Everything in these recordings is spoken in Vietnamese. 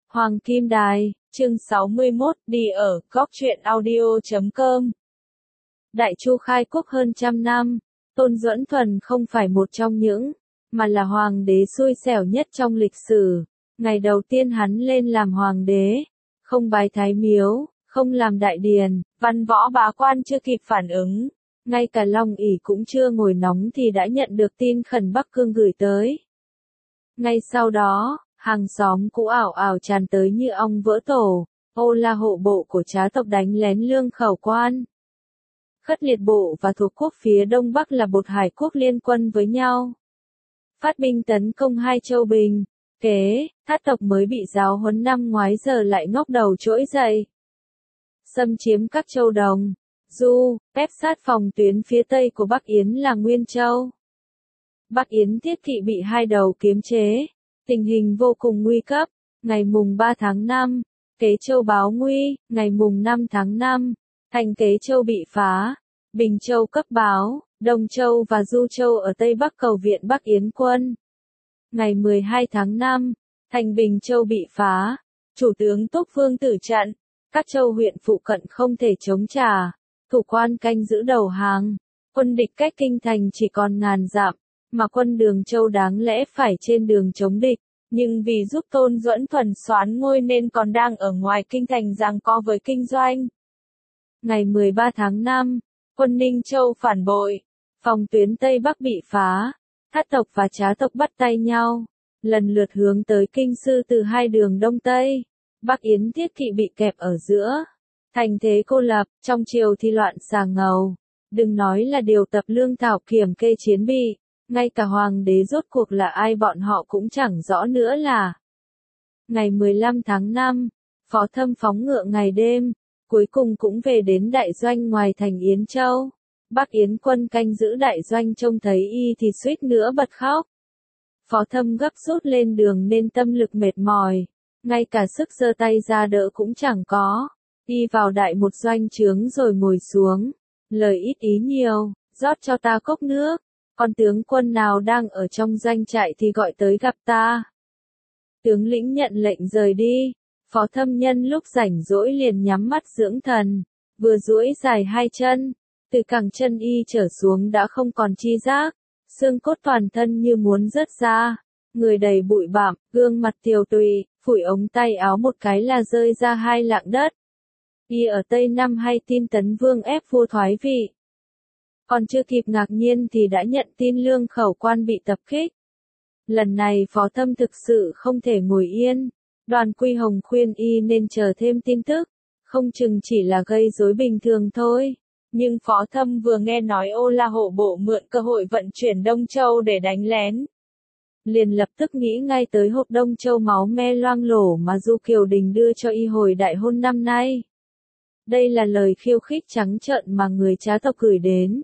Hoàng Kim Đài, chương 61, đi ở, góc truyện audio.com. Đại Chu khai quốc hơn trăm năm, Tôn Duẫn Thuần không phải một trong những, mà là hoàng đế xui xẻo nhất trong lịch sử. Ngày đầu tiên hắn lên làm hoàng đế, không bái thái miếu, không làm đại điền, văn võ bá quan chưa kịp phản ứng. Ngay cả Long ỷ cũng chưa ngồi nóng thì đã nhận được tin khẩn Bắc Cương gửi tới. Ngay sau đó, hàng xóm cũ ảo ảo tràn tới như ong vỡ tổ, Ô La hộ bộ của trá tộc đánh lén Lương Khẩu Quan. Khất Liệt bộ và thuộc quốc phía đông bắc là Bột Hải quốc liên quân với nhau. Phát binh tấn công hai châu Bình, Kế, Thát tộc mới bị giáo huấn năm ngoái giờ lại ngóc đầu trỗi dậy. Xâm chiếm các châu Đồng, Du, ép sát phòng tuyến phía tây của Bắc Yến là Nguyên Châu. Bắc Yến Thiết Kỵ bị hai đầu kiếm chế, tình hình vô cùng nguy cấp. Ngày mùng 3 tháng 5, Kế Châu báo nguy, ngày mùng 5 tháng 5, thành Kế Châu bị phá, Bình Châu cấp báo, Đông Châu và Du Châu ở Tây Bắc cầu viện Bắc Yến quân. Ngày 12 tháng 5, thành Bình Châu bị phá, chủ tướng Túc Vương tử trận, các châu huyện phụ cận không thể chống trả, thủ quan canh giữ đầu hàng, quân địch cách kinh thành chỉ còn ngàn dặm, mà quân Đường Châu đáng lẽ phải trên đường chống địch, nhưng vì giúp Tôn Duẫn Thuần soán ngôi nên còn đang ở ngoài kinh thành giằng co với kinh doanh. Ngày 13 tháng 5, quân Ninh Châu phản bội, phòng tuyến Tây Bắc bị phá, Thát tộc và Trá tộc bắt tay nhau, lần lượt hướng tới kinh sư từ hai đường Đông Tây. Bắc Yến Thiết Kỵ bị kẹp ở giữa, thành thế cô lập, trong triều thì loạn xà ngầu, đừng nói là điều tập lương thảo kiểm kê chiến bị, ngay cả hoàng đế rốt cuộc là ai bọn họ cũng chẳng rõ nữa là. Ngày 15 tháng 5, Phó Thâm phóng ngựa ngày đêm, cuối cùng cũng về đến đại doanh ngoài thành Yến Châu. Bắc Yến quân canh giữ đại doanh trông thấy y thì suýt nữa bật khóc. Phó Thâm gấp rút lên đường nên tâm lực mệt mỏi, ngay cả sức giơ tay ra đỡ cũng chẳng có. Y vào đại một doanh trướng rồi ngồi xuống, lời ít ý nhiều, rót cho ta cốc nước, còn tướng quân nào đang ở trong doanh trại thì gọi tới gặp ta. Tướng lĩnh nhận lệnh rời đi, Phó Thâm nhân lúc rảnh rỗi liền nhắm mắt dưỡng thần, vừa duỗi dài hai chân, từ cẳng chân y trở xuống đã không còn chi giác, xương cốt toàn thân như muốn rớt ra, người đầy bụi bặm, gương mặt tiều tụy, phủi ống tay áo một cái là rơi ra hai lạng đất. Y ở Tây Nam hay tin Tấn Vương ép vua thoái vị. Còn chưa kịp ngạc nhiên thì đã nhận tin Lương Khẩu Quan bị tập kích. Lần này Phó Thâm thực sự không thể ngồi yên, Đoàn Quy Hồng khuyên y nên chờ thêm tin tức, không chừng chỉ là gây rối bình thường thôi. Nhưng Phó Thâm vừa nghe nói Ô La hộ bộ mượn cơ hội vận chuyển Đông Châu để đánh lén, liền lập tức nghĩ ngay tới hộp Đông Châu máu me loang lổ mà Du Kiều Đình đưa cho y hồi đại hôn năm nay. Đây là lời khiêu khích trắng trợn mà người trá tộc gửi đến.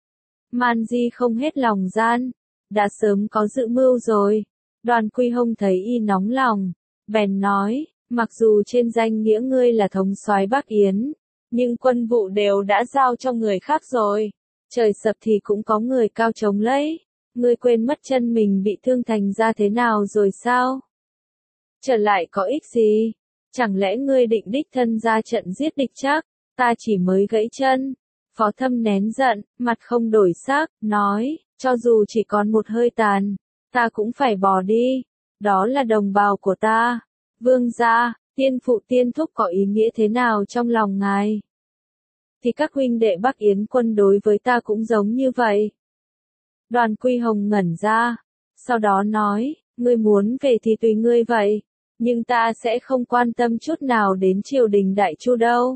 Man Di không hết lòng gian, đã sớm có dự mưu rồi. Đoàn Quy Hồng thấy y nóng lòng, bèn nói, mặc dù trên danh nghĩa ngươi là thống soái Bắc Yến, nhưng quân vụ đều đã giao cho người khác rồi. Trời sập thì cũng có người cao chống lấy. Ngươi quên mất chân mình bị thương thành ra thế nào rồi sao? Trở lại có ích gì? Chẳng lẽ ngươi định đích thân ra trận giết địch chắc? Ta chỉ mới gãy chân. Phó Thâm nén giận, mặt không đổi sắc, nói, cho dù chỉ còn một hơi tàn, ta cũng phải bỏ đi. Đó là đồng bào của ta. Vương gia, tiên phụ tiên thúc có ý nghĩa thế nào trong lòng ngài? Thì các huynh đệ Bắc Yến quân đối với ta cũng giống như vậy. Đoàn Quy Hồng ngẩn ra, sau đó nói, ngươi muốn về thì tùy ngươi vậy, nhưng ta sẽ không quan tâm chút nào đến triều đình Đại Chu đâu.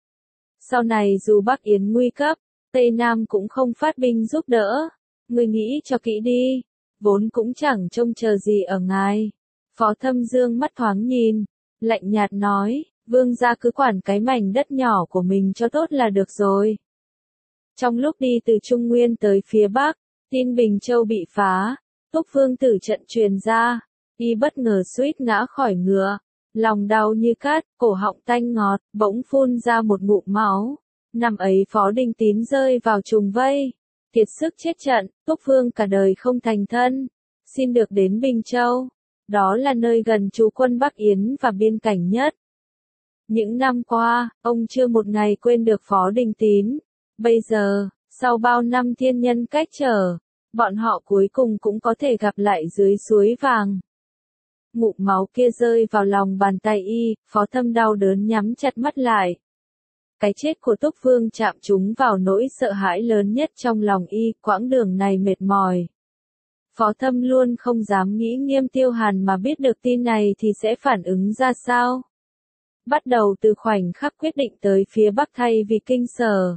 Sau này dù Bắc Yến nguy cấp, Tây Nam cũng không phát binh giúp đỡ, ngươi nghĩ cho kỹ đi, vốn cũng chẳng trông chờ gì ở ngài. Phó Thâm dương mắt thoáng nhìn, lạnh nhạt nói, vương gia cứ quản cái mảnh đất nhỏ của mình cho tốt là được rồi. Trong lúc đi từ Trung Nguyên tới phía Bắc, tin Bình Châu bị phá, Túc Vương tử trận truyền ra, y bất ngờ suýt ngã khỏi ngựa, lòng đau như cát, cổ họng tanh ngọt, bỗng phun ra một ngụm máu. Năm ấy Phó Đinh Tín rơi vào trùng vây, kiệt sức chết trận, Túc Vương cả đời không thành thân, xin được đến Bình Châu. đó là nơi gần trú quân Bắc Yến và biên cảnh nhất. Những năm qua, ông chưa một ngày quên được Phó Đình Tín. Bây giờ, sau bao năm thiên nhân cách trở, bọn họ cuối cùng cũng có thể gặp lại dưới suối vàng. Ngụm máu kia rơi vào lòng bàn tay y, Phó Thâm đau đớn nhắm chặt mắt lại. Cái chết của Túc Vương chạm trúng vào nỗi sợ hãi lớn nhất trong lòng y, quãng đường này mệt mỏi. Phó Thâm luôn không dám nghĩ Nghiêm Tiêu Hàn mà biết được tin này thì sẽ phản ứng ra sao. Bắt đầu từ khoảnh khắc quyết định tới phía Bắc thay vì Kinh Sở.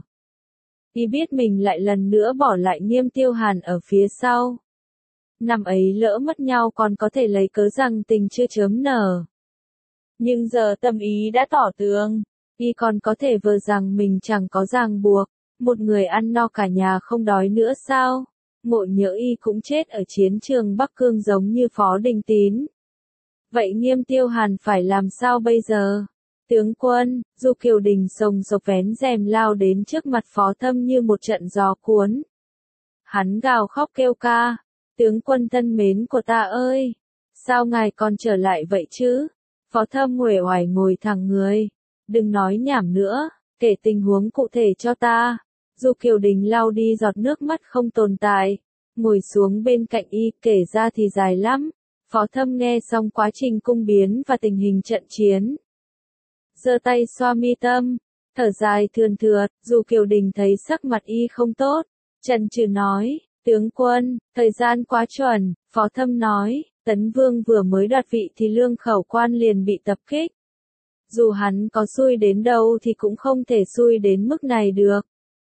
Y biết mình lại lần nữa bỏ lại Nghiêm Tiêu Hàn ở phía sau. Năm ấy lỡ mất nhau còn có thể lấy cớ rằng tình chưa chớm nở. Nhưng giờ tâm ý đã tỏ tường, y còn có thể vờ rằng mình chẳng có ràng buộc, một người ăn no cả nhà không đói nữa sao? Ngộ nhỡ y cũng chết ở chiến trường Bắc Cương giống như Phó Đình Tín. Vậy Nghiêm Tiêu Hàn phải làm sao bây giờ? Tướng quân, Du Kiều Đình sồng sộc vén rèm lao đến trước mặt Phó Thâm như một trận gió cuốn. Hắn gào khóc kêu ca, tướng quân thân mến của ta ơi, sao ngài còn trở lại vậy chứ? Phó Thâm uể oải ngồi thẳng người, đừng nói nhảm nữa, kể tình huống cụ thể cho ta. Du Kiều Đình lau đi giọt nước mắt không tồn tại, ngồi xuống bên cạnh y, kể ra thì dài lắm. Phó Thâm nghe xong quá trình cung biến và tình hình trận chiến, giơ tay xoa mi tâm, thở dài thườn thượt. Du Kiều Đình thấy sắc mặt y không tốt, chần chừ nói, tướng quân, thời gian quá chuẩn. Phó Thâm nói, Tấn Vương vừa mới đoạt vị thì Lương Khẩu Quan liền bị tập kích. Dù hắn có xui đến đâu thì cũng không thể xui đến mức này được.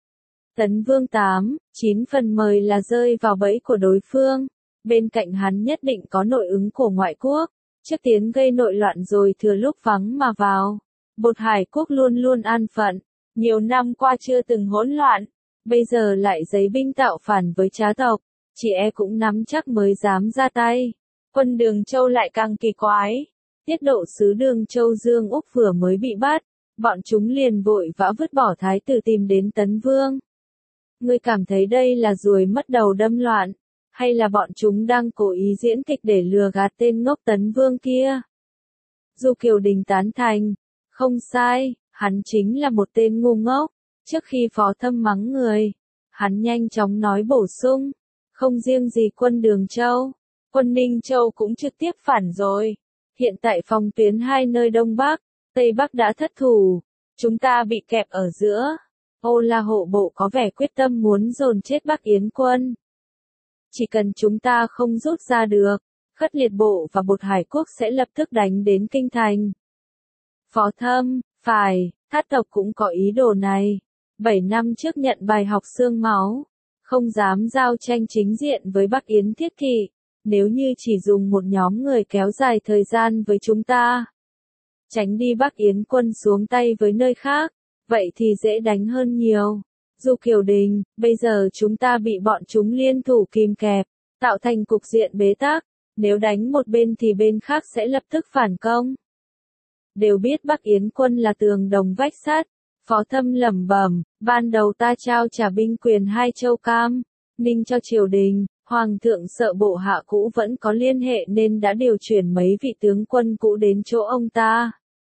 Tấn Vương 8/9 phần mười là rơi vào bẫy của đối phương. Bên cạnh hắn nhất định có nội ứng của ngoại quốc, trước tiến gây nội loạn rồi thừa lúc vắng mà vào. Bột Hải quốc luôn luôn an phận, nhiều năm qua chưa từng hỗn loạn, bây giờ lại giấy binh tạo phản với trá tộc, chỉ e cũng nắm chắc mới dám ra tay. Quân Đường Châu lại càng kỳ quái. Tiết độ sứ Đường Châu Dương Úc vừa mới bị bắt, bọn chúng liền vội vã vứt bỏ thái tử tìm đến Tấn Vương. Ngươi cảm thấy đây là ruồi mất đầu đâm loạn, hay là bọn chúng đang cố ý diễn kịch để lừa gạt tên ngốc Tấn Vương kia? Du Kiều Đình tán thành, không sai, hắn chính là một tên ngu ngốc. Trước khi Phó Thâm mắng người, hắn nhanh chóng nói bổ sung, không riêng gì quân Đường Châu, quân Ninh Châu cũng trực tiếp phản rồi. Hiện tại phòng tuyến hai nơi Đông Bắc, Tây Bắc đã thất thủ, chúng ta bị kẹp ở giữa. Ô La hộ bộ có vẻ quyết tâm muốn dồn chết Bắc Yến quân. Chỉ cần chúng ta không rút ra được, Khất Liệt bộ và Bột Hải quốc sẽ lập tức đánh đến kinh thành. Phó Thâm, phải, Thát tộc cũng có ý đồ này. 7 năm trước nhận bài học xương máu, không dám giao tranh chính diện với Bắc Yến Thiết Kỵ. Nếu như chỉ dùng một nhóm người kéo dài thời gian với chúng ta, tránh đi Bắc Yến quân xuống tay với nơi khác, vậy thì dễ đánh hơn nhiều. Du Kiều Đình, bây giờ chúng ta bị bọn chúng liên thủ kìm kẹp, tạo thành cục diện bế tắc, nếu đánh một bên thì bên khác sẽ lập tức phản công. Đều biết Bắc Yến quân là tường đồng vách sắt. Phó Thâm lẩm bẩm, ban đầu ta trao trả binh quyền hai châu Cam, Ninh cho triều đình, Hoàng thượng sợ bộ hạ cũ vẫn có liên hệ nên đã điều chuyển mấy vị tướng quân cũ đến chỗ ông ta.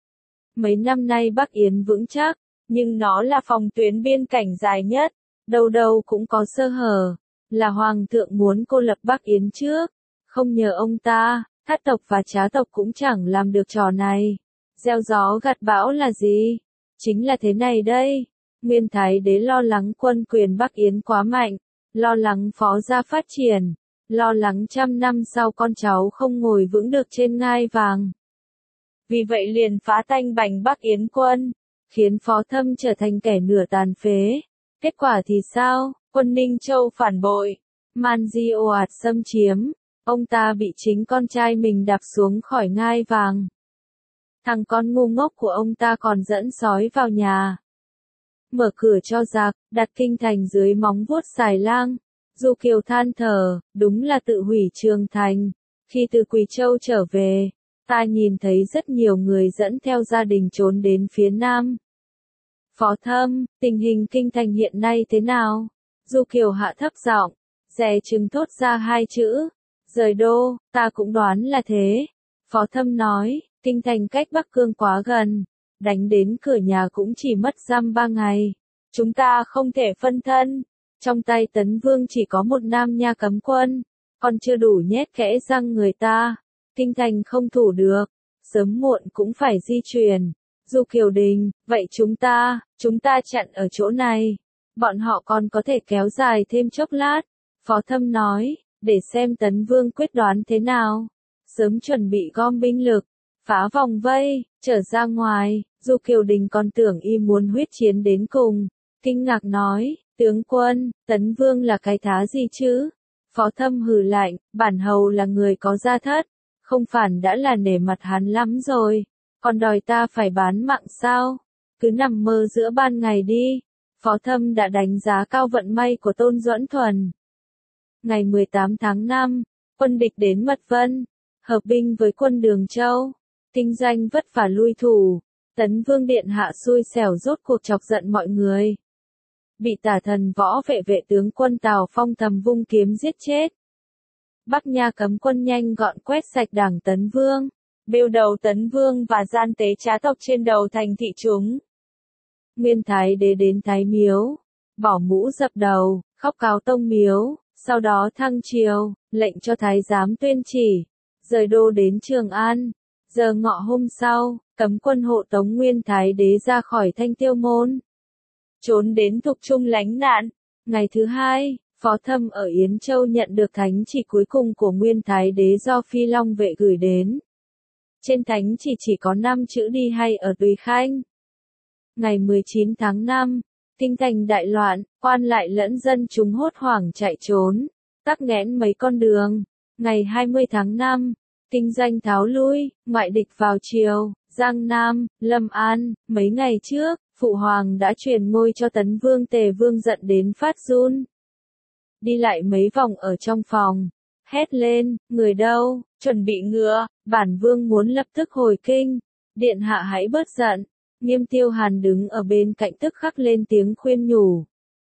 Mấy năm nay Bắc Yến vững chắc, nhưng nó là phòng tuyến biên cảnh dài nhất, đâu đâu cũng có sơ hở, là Hoàng thượng muốn cô lập Bắc Yến trước, không nhờ ông ta, Thát tộc và Trá tộc cũng chẳng làm được trò này. Gieo gió gặt bão là gì? Chính là thế này đây. Nguyên Thái Đế lo lắng quân quyền Bắc Yến quá mạnh, lo lắng Phó gia phát triển, lo lắng trăm năm sau con cháu không ngồi vững được trên ngai vàng. Vì vậy liền phá tanh bành Bắc Yến quân, khiến Phó Thâm trở thành kẻ nửa tàn phế. Kết quả thì sao? Quân Ninh Châu phản bội, Man Di ồ ạt xâm chiếm, ông ta bị chính con trai mình đạp xuống khỏi ngai vàng. Thằng con ngu ngốc của ông ta còn dẫn sói vào nhà, mở cửa cho giặc, đặt kinh thành dưới móng vuốt xài lang. Du Kiều than thở, đúng là tự hủy Trường Thành. Khi từ Quỳ Châu trở về, ta nhìn thấy rất nhiều người dẫn theo gia đình trốn đến phía Nam. Phó Thâm, tình hình kinh thành hiện nay thế nào? Du Kiều hạ thấp giọng, dè chừng thốt ra hai chữ, Rời đô, ta cũng đoán là thế. Phó Thâm nói, kinh thành cách Bắc Cương quá gần, đánh đến cửa nhà cũng chỉ mất dăm 3 ngày. Chúng ta không thể phân thân. Trong tay Tấn Vương chỉ có một nam nha cấm quân, còn chưa đủ nhét kẽ răng người ta. Kinh thành không thủ được, sớm muộn cũng phải di chuyển. Du Kiều Đình, vậy chúng ta chặn ở chỗ này. Bọn họ còn có thể kéo dài thêm chốc lát. Phó Thâm nói, để xem Tấn Vương quyết đoán thế nào. Sớm chuẩn bị gom binh lực, phá vòng vây, trở ra ngoài. Du Kiều Đình còn tưởng y muốn huyết chiến đến cùng. Kinh ngạc nói, tướng quân, Tấn Vương là cái thá gì chứ? Phó Thâm hừ lạnh, bản hầu là người có gia thất, không phản đã là nể mặt hắn lắm rồi, còn đòi ta phải bán mạng sao? Cứ nằm mơ giữa ban ngày đi. Phó Thâm đã đánh giá cao vận may của Tôn Duẫn Thuần. Ngày 18 tháng 5, quân địch đến Mật Vân, hợp binh với quân Đường Châu. Kinh doanh vất vả lui thủ, Tấn Vương điện hạ xui xẻo rốt cuộc chọc giận mọi người. Bị Tả Thần Võ vệ tướng quân Tào Phong thầm vung kiếm giết chết. Bắc Nha cấm quân nhanh gọn quét sạch đảng Tấn Vương, bêu đầu Tấn Vương và gian tế trá tộc trên đầu thành thị chúng. Nguyên Thái Đế đến Thái Miếu, bỏ mũ dập đầu, khóc cáo tông miếu, sau đó thăng triều, lệnh cho Thái giám tuyên chỉ, rời đô đến Trường An. Giờ ngọ hôm sau, cấm quân hộ tống Nguyên Thái Đế ra khỏi Thanh Tiêu Môn, trốn đến Thục Trung lánh nạn. Ngày thứ hai, Phó Thâm ở Yến Châu nhận được thánh chỉ cuối cùng của Nguyên Thái Đế do Phi Long vệ gửi đến. Trên thánh chỉ có 5 chữ đi hay ở tùy khanh. Ngày 19 tháng 5, kinh thành đại loạn, quan lại lẫn dân chúng hốt hoảng chạy trốn, tắc nghẽn mấy con đường. Ngày 20 tháng 5, kinh doanh tháo lui, ngoại địch vào triều, Giang Nam, Lâm An. Mấy ngày trước, Phụ Hoàng đã truyền ngôi cho Tấn Vương. Tề Vương giận đến phát run. Đi lại mấy vòng ở trong phòng, hét lên, người đâu, chuẩn bị ngựa, bản Vương muốn lập tức hồi kinh. Điện hạ hãy bớt giận. Nghiêm Tiêu Hàn đứng ở bên cạnh tức khắc lên tiếng khuyên nhủ.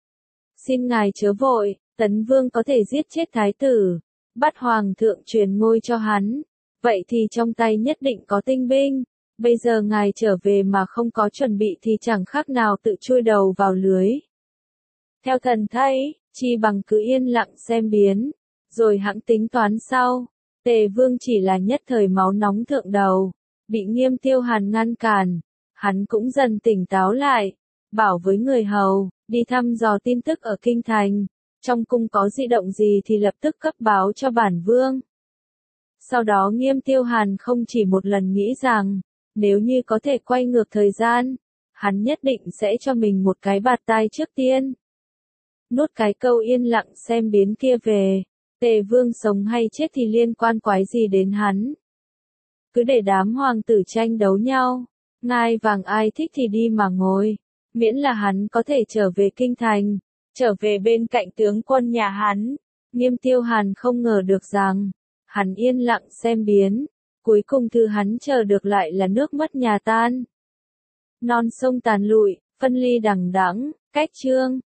Xin ngài chớ vội, Tấn Vương có thể giết chết thái tử, bắt hoàng thượng truyền ngôi cho hắn, vậy thì trong tay nhất định có tinh binh. Bây giờ ngài trở về mà không có chuẩn bị thì chẳng khác nào tự chui đầu vào lưới. Theo thần thấy, chi bằng cứ yên lặng xem biến, rồi hẵng tính toán sau. Tề Vương chỉ là nhất thời máu nóng thượng đầu, bị Nghiêm Tiêu Hàn ngăn cản. Hắn cũng dần tỉnh táo lại, bảo với người hầu, đi thăm dò tin tức ở kinh thành, trong cung có dị động gì thì lập tức cấp báo cho bản Vương. Sau đó Nghiêm Tiêu Hàn không chỉ một lần nghĩ rằng, nếu như có thể quay ngược thời gian, hắn nhất định sẽ cho mình một cái bạt tai trước tiên. Nuốt cái câu yên lặng xem biến kia về, Tề Vương sống hay chết thì liên quan quái gì đến hắn. Cứ để đám hoàng tử tranh đấu nhau. Ngai vàng ai thích thì đi mà ngồi, miễn là hắn có thể trở về kinh thành, trở về bên cạnh tướng quân nhà hắn. Nghiêm Tiêu Hàn không ngờ được rằng, hắn yên lặng xem biến, cuối cùng thứ hắn chờ được lại là nước mất nhà tan. Non sông tàn lụi, phân ly đằng đẵng, cách chương.